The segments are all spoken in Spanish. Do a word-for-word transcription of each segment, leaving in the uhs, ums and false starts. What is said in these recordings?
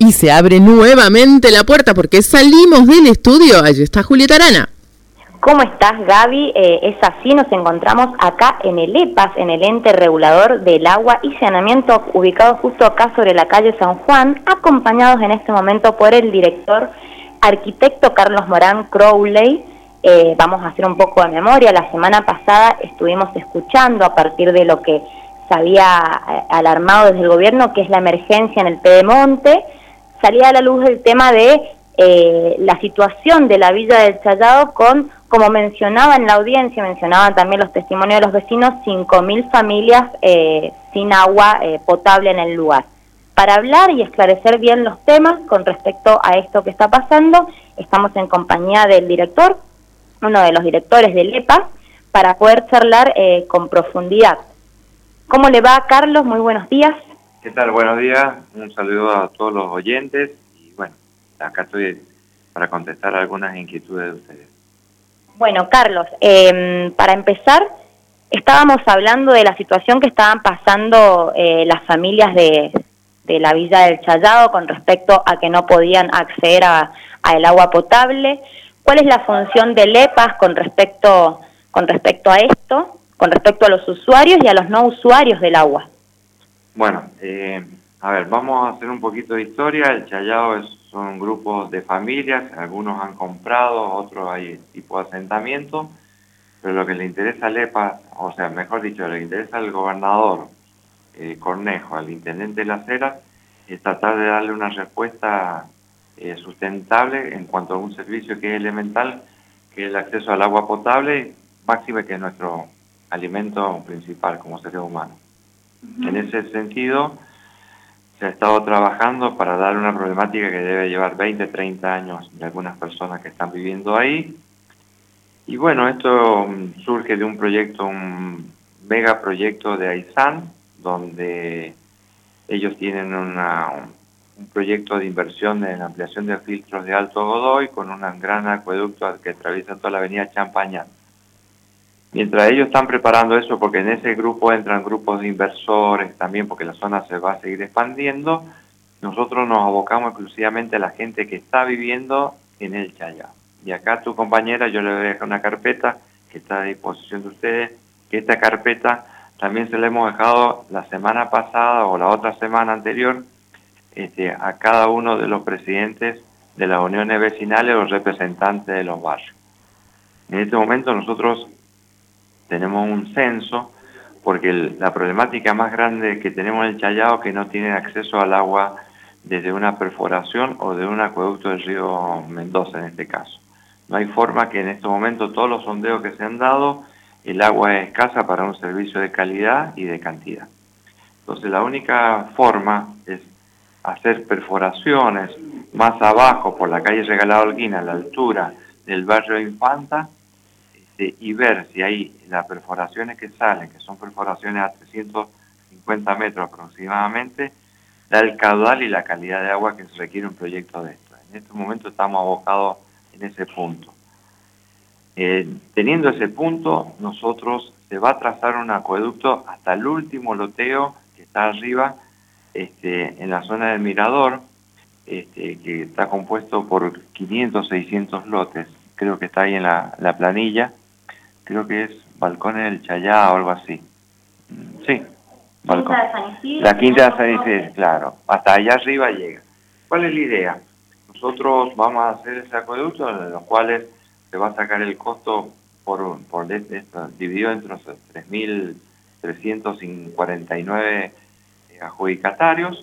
y se abre nuevamente la puerta porque salimos del estudio. Allí está Julieta Arana. ¿Cómo estás, Gaby? Eh, es así, nos encontramos acá en el E P A S, en el Ente Regulador del Agua y Saneamiento, ubicado justo acá sobre la calle San Juan, acompañados en este momento por el director arquitecto Carlos Morán Crowley. Eh, vamos a hacer un poco de memoria. La semana pasada estuvimos escuchando, a partir de lo que se había alarmado desde el gobierno, que es la emergencia en el Pedemonte, salía a la luz el tema de eh, la situación de la Villa del Chayado con, como mencionaba en la audiencia, mencionaban también los testimonios de los vecinos, cinco mil familias eh, sin agua eh, potable en el lugar. Para hablar y esclarecer bien los temas con respecto a esto que está pasando, estamos en compañía del director, uno de los directores del E P A S, para poder charlar eh, con profundidad. ¿Cómo le va, Carlos? Muy buenos días. ¿Qué tal? Buenos días. Un saludo a todos los oyentes. Y bueno, acá estoy para contestar algunas inquietudes de ustedes. Bueno, Carlos, eh, para empezar, estábamos hablando de la situación que estaban pasando eh, las familias de, de la Villa del Chayado con respecto a que no podían acceder a, a el agua potable. ¿Cuál es la función del E P A S con respecto, con respecto a esto? Con respecto a los usuarios y a los no usuarios del agua. Bueno, eh, a ver, vamos a hacer un poquito de historia. El Chayado es, son grupos de familias, algunos han comprado, otros hay tipo de asentamiento, pero lo que le interesa al E P A S, o sea, mejor dicho, le interesa al gobernador eh, Cornejo, al intendente de Las Heras, es tratar de darle una respuesta eh, sustentable en cuanto a un servicio que es elemental, que es el acceso al agua potable, máxime que es nuestro alimento principal como seres humanos. Uh-huh. En ese sentido, se ha estado trabajando para dar una problemática que debe llevar veinte, treinta años de algunas personas que están viviendo ahí. Y bueno, esto surge de un proyecto, un megaproyecto de Aysán, donde ellos tienen una, un proyecto de inversión en ampliación de filtros de Alto Godoy con un gran acueducto que atraviesa toda la avenida Champañán. Mientras ellos están preparando eso, porque en ese grupo entran grupos de inversores también, porque la zona se va a seguir expandiendo, nosotros nos abocamos exclusivamente a la gente que está viviendo en el Chayado. Y acá tu compañera, yo le voy a dejar una carpeta que está a disposición de ustedes, que esta carpeta también se la hemos dejado la semana pasada o la otra semana anterior este, a cada uno de los presidentes de las uniones vecinales o representantes de los barrios. En este momento nosotros tenemos un censo, porque el, la problemática más grande que tenemos en el Chayado es que no tienen acceso al agua desde una perforación o de un acueducto del río Mendoza en este caso. No hay forma que en estos momentos todos los sondeos que se han dado, el agua es escasa para un servicio de calidad y de cantidad. Entonces la única forma es hacer perforaciones más abajo por la calle Regalado Holguín, a la altura del barrio Infanta, y ver si hay las perforaciones que salen, que son perforaciones a trescientos cincuenta metros aproximadamente, da el caudal y la calidad de agua que se requiere un proyecto de esto. En este momento estamos abocados en ese punto. Eh, teniendo ese punto, nosotros se va a trazar un acueducto hasta el último loteo que está arriba, este, en la zona del Mirador, este, que está compuesto por quinientos, seiscientos lotes, creo que está ahí en la, la planilla. Creo que es Balcones del Chayá o algo así. Sí, balcón. Quinta de San Isidro. La Quinta de San Isidro, claro. Hasta allá arriba llega. ¿Cuál es la idea? Nosotros vamos a hacer ese acueducto en los cuales se va a sacar el costo por, por esto, dividido entre los tres mil trescientos cuarenta y nueve adjudicatarios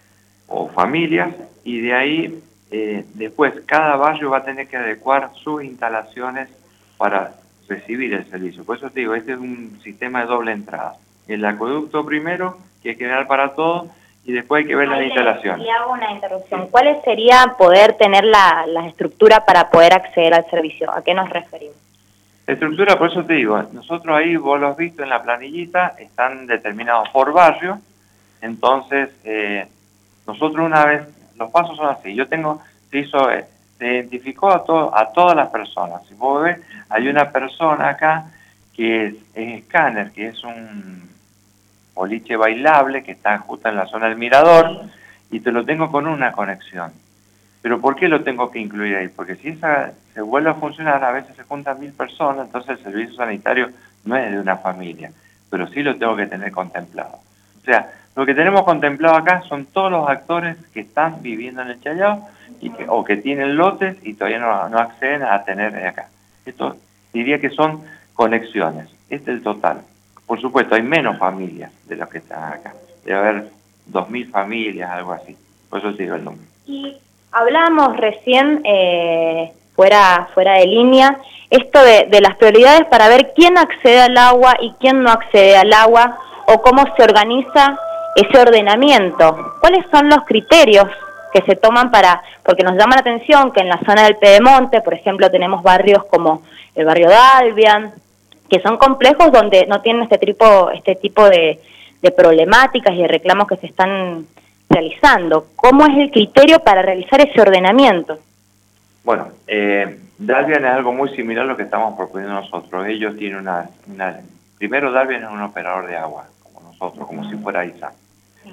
o familias, y de ahí eh, después cada barrio va a tener que adecuar sus instalaciones para recibir el servicio. Por eso te digo, este es un sistema de doble entrada. El acueducto primero, que es general para todos, y después hay que ver las instalaciones. Y hago una interrupción. Sí. ¿Cuál sería poder tener la, la estructura para poder acceder al servicio? ¿A qué nos referimos? La estructura, por eso te digo, nosotros ahí, vos lo has visto en la planillita, están determinados por barrio, entonces eh, nosotros una vez, los pasos son así, yo tengo, se hizo... Eh, se identificó a, to a todas las personas. Si vos ves, hay una persona acá que es, es escáner, que es un boliche bailable que está justo en la zona del Mirador, y te lo tengo con una conexión. ¿Pero por qué lo tengo que incluir ahí? Porque si esa se vuelve a funcionar, a veces se juntan mil personas, entonces el servicio sanitario no es de una familia, pero sí lo tengo que tener contemplado. O sea, lo que tenemos contemplado acá son todos los actores que están viviendo en el Chayao y que, o que tienen lotes y todavía no, no acceden a tener acá. Esto diría que son conexiones. Este es el total. Por supuesto, hay menos familias de las que están acá. Debe haber dos mil familias, algo así. Por eso digo el número. Y hablábamos recién, eh, fuera, fuera de línea, esto de, de las prioridades para ver quién accede al agua y quién no accede al agua, o cómo se organiza ese ordenamiento. ¿Cuáles son los criterios que se toman para, porque nos llama la atención que en la zona del Pedemonte, por ejemplo, tenemos barrios como el barrio Dalvian, que son complejos donde no tienen este tipo, este tipo de, de problemáticas y de reclamos que se están realizando? ¿Cómo es el criterio para realizar ese ordenamiento? Bueno, eh, Dalvian es algo muy similar a lo que estamos proponiendo nosotros. Ellos tienen una... una primero, Dalvian es un operador de agua, como nosotros, como si fuera I S A N. Sí.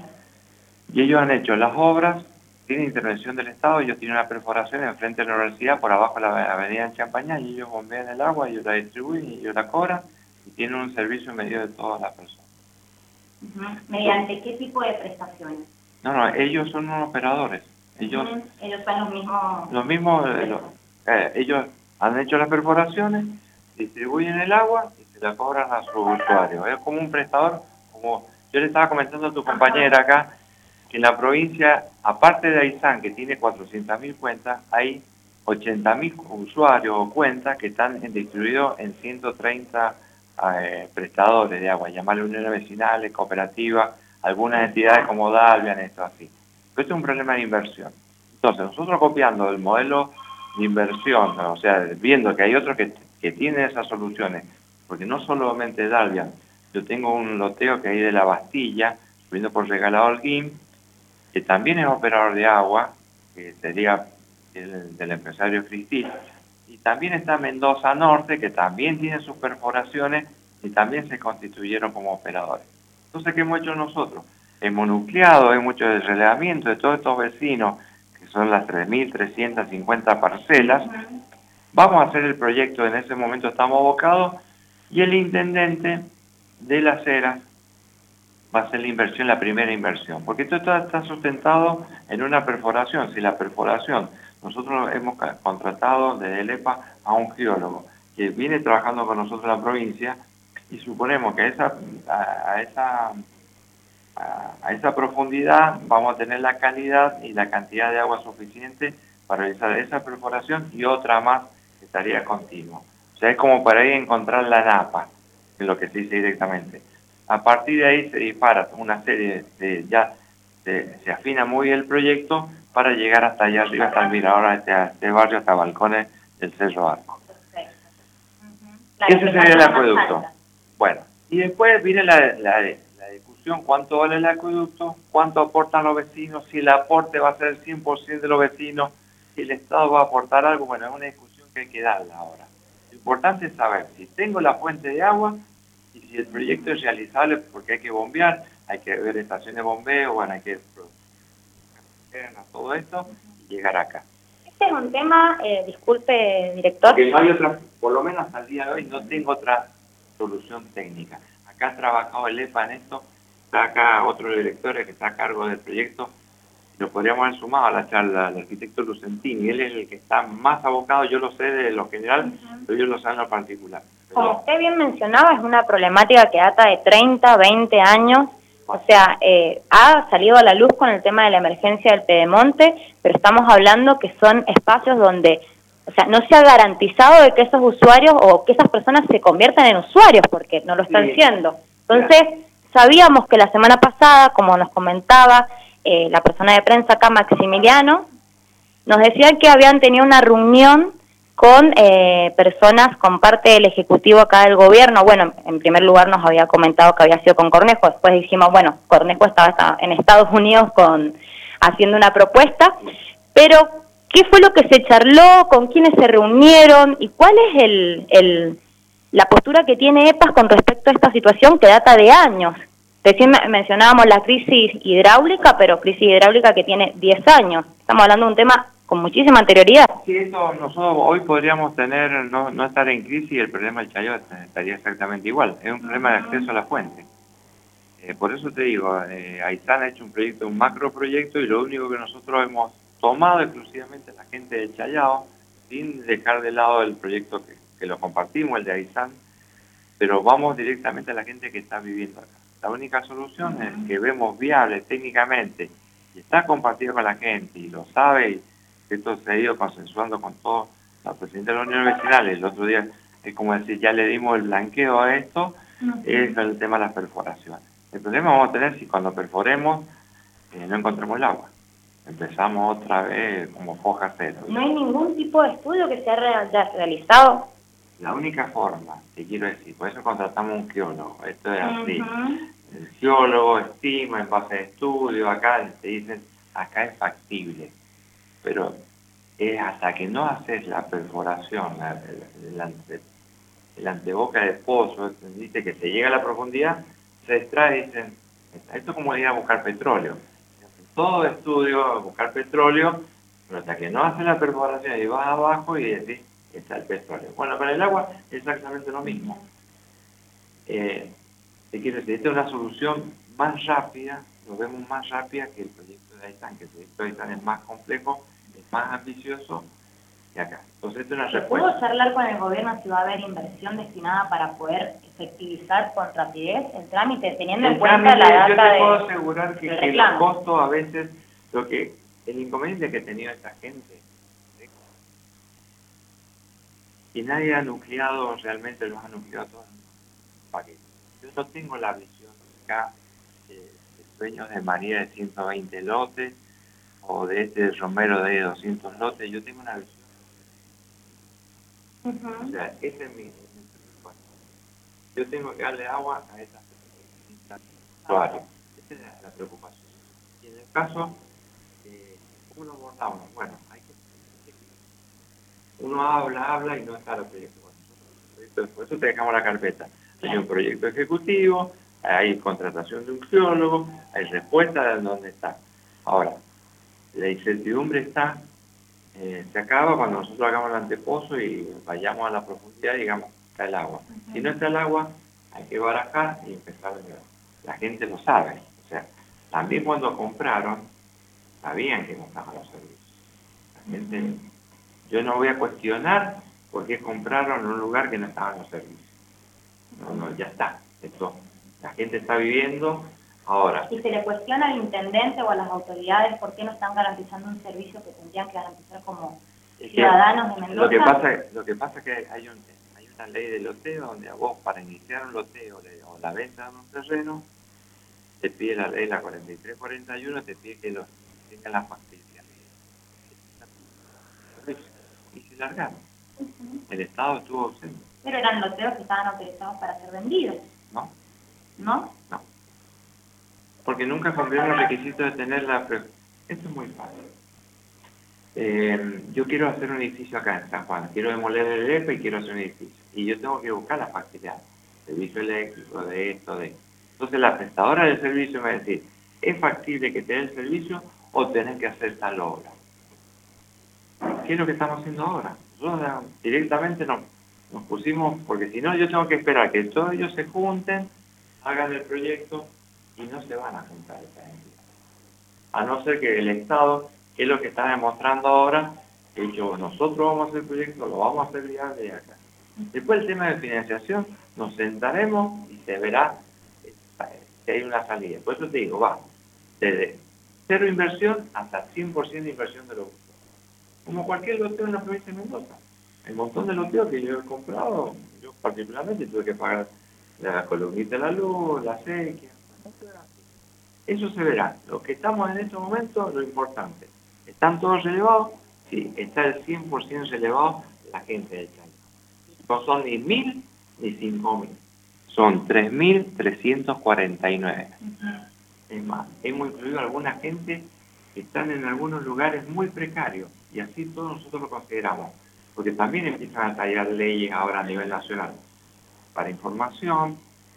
Y ellos han hecho las obras, tienen intervención del Estado, ellos tienen una perforación enfrente de la universidad, por abajo de la avenida en Champañá, y ellos bombean el agua, ellos la distribuyen, y ellos la cobran, y tienen un servicio en medio de todas las personas. Uh-huh. ¿Mediante qué tipo de prestaciones? No, no, ellos son unos operadores. Ellos, uh-huh. ellos son los mismos... Los mismos, eh, los, eh, ellos han hecho las perforaciones, distribuyen el agua y se la cobran a sus usuarios. Es como un prestador, como yo le estaba comentando a tu compañera acá, que en la provincia, aparte de Aysán, que tiene cuatrocientas mil cuentas, hay ochenta mil usuarios o cuentas que están distribuidos en ciento treinta eh, prestadores de agua, llamarle uniones vecinales, cooperativas, algunas entidades como Dalvian, esto así. Pero esto es un problema de inversión. Entonces, nosotros copiando el modelo de inversión, o sea, viendo que hay otros que, que tienen esas soluciones, porque no solamente Dalvian, yo tengo un loteo que hay de La Bastilla, subiendo por Regalado Holguín, que también es operador de agua, que sería el del empresario Cristil, y también está Mendoza Norte, que también tiene sus perforaciones y también se constituyeron como operadores. Entonces, ¿qué hemos hecho nosotros? Hemos nucleado, hemos hecho el relevamiento de todos estos vecinos, que son las tres mil trescientas cincuenta parcelas. Vamos a hacer el proyecto, en ese momento estamos abocados, y el intendente de Las Heras va a ser la inversión, la primera inversión, porque esto está, está sustentado en una perforación. Si la perforación, nosotros hemos contratado desde el E P A a un geólogo que viene trabajando con nosotros en la provincia, y suponemos que a esa, a, a esa, a, a esa profundidad vamos a tener la calidad y la cantidad de agua suficiente para realizar esa perforación y otra más que estaría continua. O sea, es como para ir a encontrar la napa, es lo que se dice directamente. A partir de ahí se dispara una serie de, ya se, se afina muy bien el proyecto para llegar hasta allá arriba, hasta el mirador, a este, a este barrio, hasta balcones del Cerro Arco. Perfecto. Uh-huh. Ese sería el acueducto. Bueno, y después viene la, la, la discusión, cuánto vale el acueducto, cuánto aportan los vecinos, si el aporte va a ser el cien por ciento de los vecinos, si el Estado va a aportar algo. Bueno, es una discusión que hay que darla ahora. Lo importante es saber si tengo la fuente de agua y si el proyecto es realizable, porque hay que bombear, hay que ver estaciones de bombeo, bueno, hay que todo esto y llegar acá. Este es un tema, eh, disculpe, director. Porque no hay otra, por lo menos hasta el día de hoy no tengo otra solución técnica. Acá ha trabajado el E P A en esto, está acá otro director que está a cargo del proyecto, lo podríamos haber sumado a la charla al arquitecto Lucentini, él es el que está más abocado, yo lo sé de lo general, uh-huh. pero ellos lo saben en lo particular. Pero, como usted bien mencionaba, es una problemática que data de treinta, veinte años, o sea, eh, ha salido a la luz con el tema de la emergencia del Pedemonte, pero estamos hablando que son espacios donde, o sea, no se ha garantizado de que esos usuarios o que esas personas se conviertan en usuarios, porque no lo están sí. siendo. Entonces, sabíamos que la semana pasada, como nos comentaba eh, la persona de prensa acá, Maximiliano, nos decían que habían tenido una reunión con eh, personas, con parte del Ejecutivo acá del Gobierno. Bueno, en primer lugar nos había comentado que había sido con Cornejo, después dijimos, bueno, Cornejo estaba en Estados Unidos con haciendo una propuesta, pero ¿qué fue lo que se charló? ¿Con quiénes se reunieron? ¿Y cuál es el, el la postura que tiene E P A S con respecto a esta situación que data de años? Recién mencionábamos la crisis hidráulica, pero crisis hidráulica que tiene diez años. Estamos hablando de un tema con muchísima anterioridad. Sí, eso nosotros hoy podríamos tener, no, no estar en crisis y el problema del Chayot estaría exactamente igual. Es un problema de acceso a la fuente. Eh, por eso te digo, eh, Aysén ha hecho un proyecto, un macroproyecto, y lo único que nosotros hemos tomado exclusivamente a la gente del Chayao, sin dejar de lado el proyecto que, que lo compartimos, el de Aysén, pero vamos directamente a la gente que está viviendo acá. La única solución es que vemos viable técnicamente y está compartido con la gente y lo sabe, y esto se ha ido consensuando con todos los presidentes de la Unión Vecinal. El otro día es como decir, ya le dimos el blanqueo a esto, uh-huh. Es el tema de las perforaciones. El problema vamos a tener si cuando perforemos eh, no encontramos el agua. Empezamos otra vez como foja cero. ¿No hay ningún tipo de estudio que se haya realizado? La única forma, te quiero decir, por eso contratamos un geólogo. Esto es así. Uh-huh. El geólogo estima en base a estudio, acá te dicen, acá es factible. Pero es hasta que no haces la perforación, la, el, el, ante, el anteboca de pozo, dice que se llega a la profundidad, se extrae, dicen, esto es como ir a buscar petróleo. Todo estudio a buscar petróleo, pero hasta que no haces la perforación y vas abajo y decís, está el petróleo. Bueno, para el agua es exactamente lo mismo. Eh, te quiero decir, esta es una solución más rápida, lo vemos más rápida que el proyecto de Aysén, que el proyecto de Aysén es más complejo, es más ambicioso que acá. Entonces, esta es una respuesta. ¿Puedo charlar con el gobierno si va a haber inversión destinada para poder efectivizar con rapidez el trámite, teniendo el en cuenta trámite, la data de... Yo te puedo asegurar que, que los costos a veces, lo que el inconveniente que ha tenido esta gente, y nadie ha nucleado, realmente los ha nucleado todos los paquetes. Yo no tengo la visión acá de, de sueños de María de ciento veinte lotes o de este Romero de doscientos lotes. Yo tengo una visión. Uh-huh. O sea, ese es mi, mi preocupación. Yo tengo que darle agua a estas usuarios. Esa es la, la preocupación. Y en el caso, eh, ¿cómo lo abordamos? Bueno, hay que... Uno habla, habla y no está el proyecto. Bueno, por eso te dejamos la carpeta. Hay un proyecto ejecutivo, hay contratación de un geólogo, hay respuesta de dónde está. Ahora, la incertidumbre está, eh, se acaba cuando nosotros hagamos el antepozo y vayamos a la profundidad y digamos, está el agua. Uh-huh. Si no está el agua, hay que barajar y empezar a ver. La gente lo sabe. O sea, también cuando compraron, sabían que no estaban los servicios. La gente... Uh-huh. Yo no voy a cuestionar por qué compraron en un lugar que no estaban los servicios. No, no, ya está. Esto, la gente está viviendo ahora. ¿Y se le cuestiona al intendente o a las autoridades por qué no están garantizando un servicio que tendrían que garantizar como es ciudadanos de Mendoza? Lo que pasa, lo que pasa es que hay, un, hay una ley de loteo donde a vos, para iniciar un loteo o la venta de un terreno, te pide la ley, la cuarenta y tres cuarenta y uno, te pide que los tengan la factibilidad. Y se largaron. Uh-huh. El Estado estuvo ausente. Pero eran loteos que estaban autorizados para ser vendidos. ¿No? ¿No? No. Porque nunca cumplieron los requisitos de tener la... Esto es muy fácil. Eh, yo quiero hacer un edificio acá en San Juan. Quiero demoler el E P y quiero hacer un edificio. Y yo tengo que buscar la facilidad. Servicio eléctrico, de esto, de... Entonces la prestadora del servicio me va a decir, ¿es factible que te dé el servicio o tenés que hacer tal obra? ¿Qué es lo que estamos haciendo ahora? Nosotros directamente nos, nos pusimos, porque si no yo tengo que esperar que todos ellos se junten, hagan el proyecto y no se van a juntar esa entidad. A no ser que el Estado, que es lo que está demostrando ahora, que yo, nosotros vamos a hacer el proyecto, lo vamos a hacer viable de acá. Después el tema de financiación, nos sentaremos y se verá si hay una salida. Por eso te digo, va, desde cero inversión hasta cien por ciento de inversión de los como cualquier loteo en la provincia de Mendoza. Hay un montón de loteos que yo he comprado, yo particularmente tuve que pagar la columnita de la luz, la sequía. Eso se verá. Lo que estamos en este momento, lo importante. ¿Están todos relevados? Sí, está el cien por ciento relevado la gente del Chaño. No son ni mil ni cinco mil. Son tres mil trescientos cuarenta y nueve. Uh-huh. Es más, hemos incluido a alguna gente que están en algunos lugares muy precarios. Y así todos nosotros lo consideramos, porque también empiezan a tallar leyes ahora a nivel nacional para información,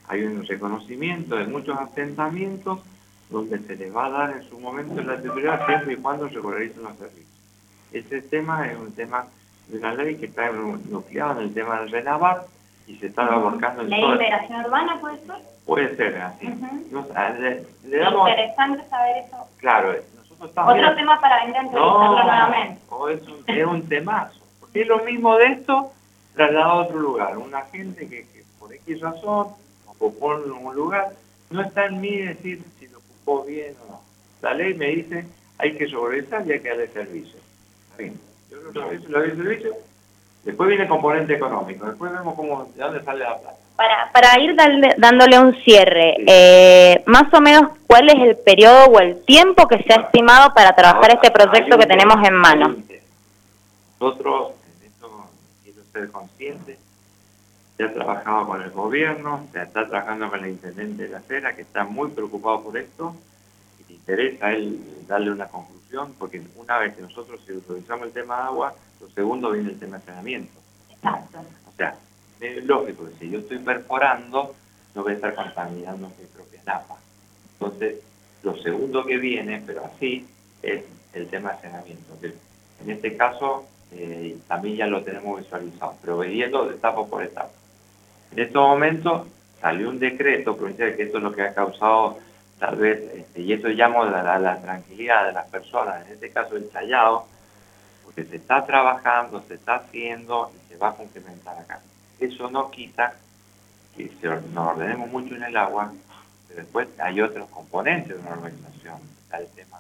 hay un reconocimiento de muchos asentamientos donde se les va a dar en su momento la titularidad siempre y cuando se regularicen los servicios. Ese tema es un tema de una ley que está nucleado en el tema del RENAVAP y se está abarcando en ¿Ley de integración urbana puede ser? Puede ser así. Uh-huh. Nos, le, le damos... Interesante saber eso. Claro, nosotros estamos... Otro tema para venir a entrevistarlo no, nuevamente. No, es un, es un temazo. Porque es lo mismo de esto trasladado a otro lugar. Una gente que, que por X razón ocupó en un lugar, no está en mí decir si lo ocupó bien o no. La ley me dice hay que sobrevisar y hay que darle servicio. Bien, yo lo servicio, le doy el servicio. Después viene el componente económico. Después vemos cómo, de dónde sale la plata. Para, para ir darle, dándole un cierre, sí. eh, más o menos, ¿cuál es el periodo o el tiempo que se ha estimado para trabajar ahora, este proyecto que tenemos en mano? Nosotros, en esto quiero ser consciente, se ha trabajado con el gobierno, se está trabajando con el intendente de La Cera, que está muy preocupado por esto, y le interesa a él darle una conclusión, porque una vez que nosotros revisamos el tema de agua, lo segundo viene el tema de saneamiento. Exacto. O sea, es lógico que si yo estoy perforando, no voy a estar contaminando mi propia napa. Entonces, lo segundo que viene, pero así, es el tema de saneamiento. Que en este caso, eh, también ya lo tenemos visualizado, pero viendo de etapa por etapa. En estos momentos salió un decreto provincial, que esto es lo que ha causado, tal vez, este, y eso llamo a la, la tranquilidad de las personas, en este caso el Chayado, porque se está trabajando, se está haciendo y se va a complementar acá. Eso no quita que se, nos ordenemos mucho en el agua, pero después hay otros componentes de una organización. Está el tema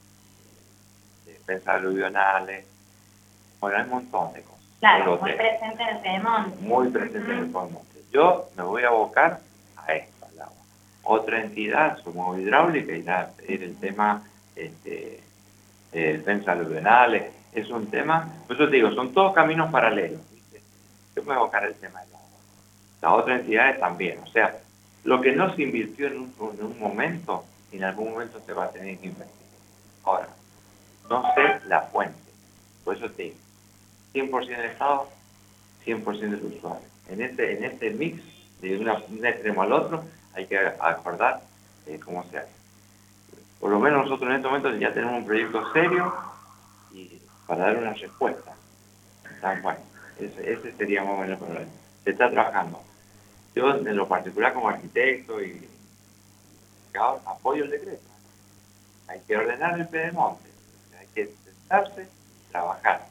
de defensas aluvionales, bueno, hay un montón de cosas. Claro, muy presente en el Pedemonte. Muy presente uh-huh. en el Pedemonte. Yo me voy a abocar a esto, al agua. Otra entidad, como hidráulica, irá a pedir el tema este, de defensas aluvionales. Es un tema, por eso te digo, son todos caminos paralelos. ¿Viste? Yo me voy a abocar el tema del agua. Las otras entidades también. O sea, lo que no se invirtió en un, en un momento, en algún momento se va a tener que invertir. Ahora, no sé la fuente. Por eso te digo, cien por ciento del Estado, cien por ciento del usuario. En este, en este mix, de una, un extremo al otro, hay que acordar eh, cómo se hace. Por lo menos nosotros en este momento ya tenemos un proyecto serio y para dar una respuesta. Tan bueno, ese, ese sería más o menos el problema. Se está trabajando. Yo, en lo particular, como arquitecto y apoyo el decreto. Hay que ordenar el Pedemonte, hay que sentarse y trabajar.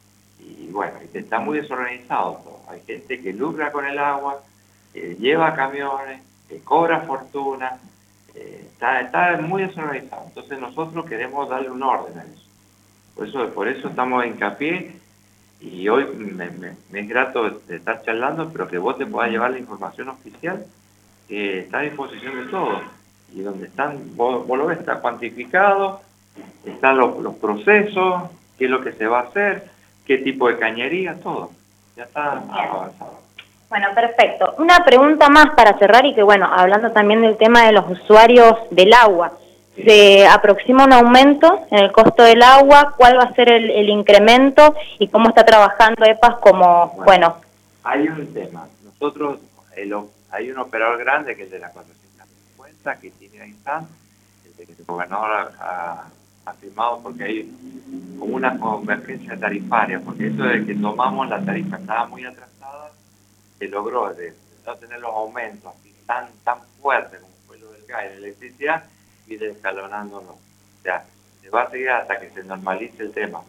Y bueno, está muy desorganizado todo. Hay gente que lucra con el agua, que lleva camiones, que cobra fortuna, eh, está, está muy desorganizado. Entonces nosotros queremos darle un orden a eso. Por eso, por eso estamos en hincapié y hoy me, me, me es grato de estar charlando, pero que vos te puedas llevar la información oficial que está a disposición de todos. Y donde están, vos, vos lo ves, está cuantificado, están los, los procesos, qué es lo que se va a hacer, qué tipo de cañería, todo. Ya está avanzado. Bueno, perfecto. Una pregunta más para cerrar y que, bueno, hablando también del tema de los usuarios del agua. Sí. Se aproxima un aumento en el costo del agua. ¿Cuál va a ser el, el incremento y cómo está trabajando E P A S como, bueno? bueno hay un tema. Nosotros, el, hay un operador grande que es de la cuatrocientos cincuenta que tiene ahí está, desde que el gobernador ha, ha firmado porque hay como una convergencia tarifaria, porque eso de que tomamos la tarifa estaba muy atrasada, se logró de, de no tener los aumentos así tan tan fuertes como fue lo del gas y de la electricidad, y de escalonándolo. O sea, se va a seguir hasta que se normalice el tema.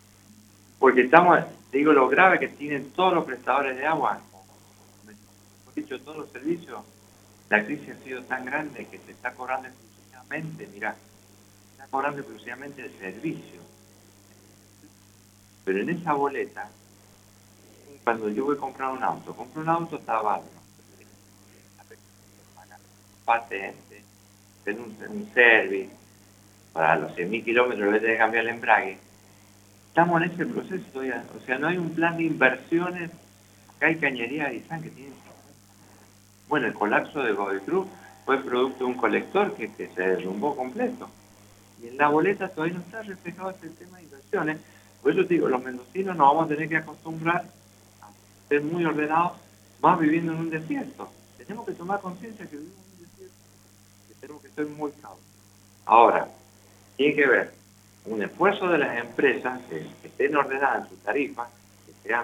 Porque estamos, digo, lo grave que tienen todos los prestadores de agua, por dicho, todos los servicios, la crisis ha sido tan grande que se está cobrando exclusivamente, mirá, se está cobrando exclusivamente el servicio. Pero en esa boleta, cuando yo voy a comprar un auto, compro un auto, está bárbaro. Patente, tener un, un service, para los cien mil kilómetros le voy a tener que cambiar el embrague. Estamos en ese proceso todavía, o sea, no hay un plan de inversiones. Acá hay cañería de Izán que tienen. Bueno, el colapso de Godoy Cruz fue producto de un colector que, que se derrumbó completo. Y en la boleta todavía no está reflejado ese tema de inversiones. Por eso te digo, los mendocinos nos vamos a tener que acostumbrar a ser muy ordenados, más viviendo en un desierto. Es tenemos que tomar conciencia que vivimos en un desierto, que tenemos que ser muy cautos. Ahora, tiene que ver un esfuerzo de las empresas que, que estén ordenadas en sus tarifas, que sean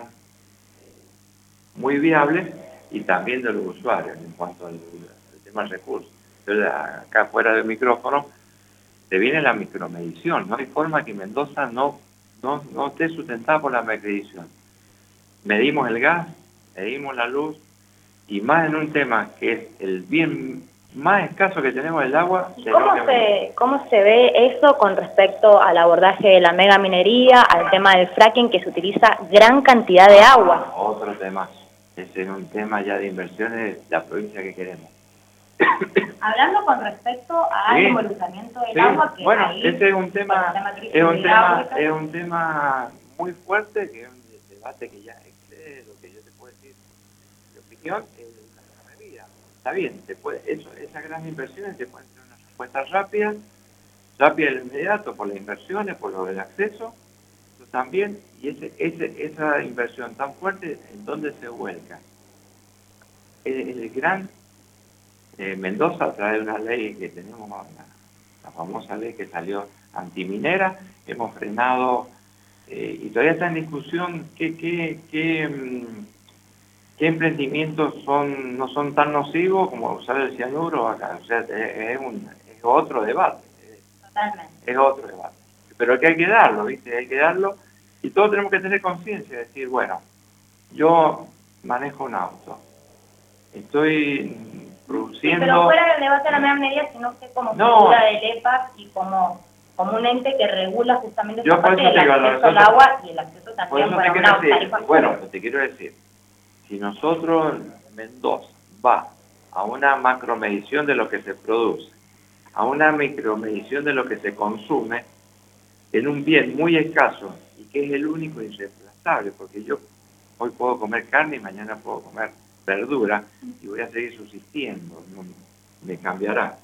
muy viables, y también de los usuarios en cuanto al, al tema del recurso. Entonces, acá fuera del micrófono, te viene la micromedición. No hay forma que Mendoza no, no, no esté sustentada por la micromedición. Medimos el gas, medimos la luz, y más en un tema que es el bien más escaso que tenemos, el agua. ¿Y cómo se, cómo se ve eso con respecto al abordaje de la mega minería, al tema del fracking, que se utiliza gran cantidad de agua? Otro tema. Ese es un tema ya de inversiones de la provincia que queremos. Hablando con respecto al sí, embolsamiento del sí. agua, que bueno, ahí, ese es un tema, es un tema, es un tema muy fuerte, que es un debate que ya excede lo que yo te puedo decir. Mi opinión es una medida. Está bien, se puede, eso, esas grandes inversiones se pueden tener una respuesta rápida, rápida y inmediato por las inversiones, por lo del acceso. También, y ese, ese, esa inversión tan fuerte, ¿en dónde se vuelca? El, el gran eh, Mendoza, a través de una ley que tenemos, la, la famosa ley que salió antiminera, hemos frenado, eh, y todavía está en discusión qué, qué, qué, qué emprendimientos son no son tan nocivos como usar el cianuro acá. O sea, es, es, un, es otro debate. Totalmente. Es otro debate. Pero que hay que darlo, ¿viste? Hay que darlo, y todos tenemos que tener conciencia, decir, bueno, yo manejo un auto, estoy produciendo... Sí, pero fuera del debate de la media medida, sino que como no. figura del E P A S y como, como un ente que regula justamente esa parte del acceso nosotros, al agua y el acceso también para una tarifa. Bueno, te quiero decir, si nosotros, Mendoza, va a una macromedición de lo que se produce, a una micromedición de lo que se consume, en un bien muy escaso y que es el único irreemplazable, porque yo hoy puedo comer carne y mañana puedo comer verdura y voy a seguir subsistiendo, no me cambiará.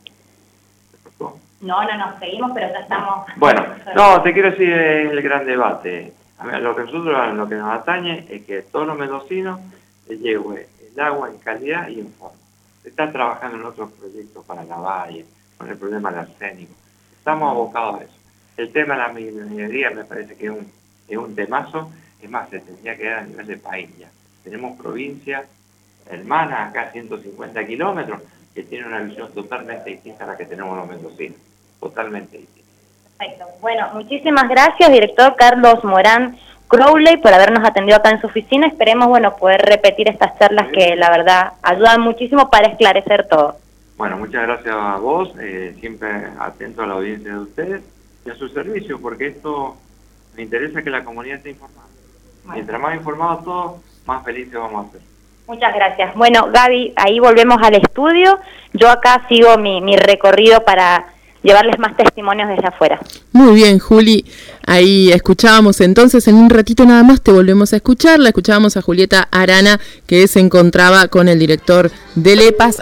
No, no, no, seguimos, pero ya estamos... Bueno, no, te quiero decir el gran debate. A ver, lo que nosotros, lo que nos atañe es que todos los mendocinos les llegue el agua en calidad y en forma. Se está trabajando en otros proyectos para la valle, con el problema del arsénico. Estamos abocados a eso. El tema de la minería me parece que es un, es un temazo, es más, se tendría que dar a nivel de país ya. Tenemos provincias hermanas, acá a ciento cincuenta kilómetros, que tienen una visión totalmente distinta a la que tenemos los mendocinos, totalmente distinta. Perfecto. Bueno, muchísimas gracias, director Carlos Morán Crowley, por habernos atendido acá en su oficina. Esperemos, bueno, poder repetir estas charlas sí. que la verdad ayudan muchísimo para esclarecer todo. Bueno, muchas gracias a vos, eh, siempre atento a la audiencia de ustedes y a su servicio, porque esto me interesa que la comunidad esté informada. Bueno. Mientras más informados todos, más felices vamos a ser. Muchas gracias. Bueno, Gaby, ahí volvemos al estudio. Yo acá sigo mi, mi recorrido para llevarles más testimonios desde afuera. Muy bien, Juli. Ahí escuchábamos entonces, en un ratito nada más te volvemos a escuchar. La escuchábamos a Julieta Arana, que se encontraba con el director del E P A S.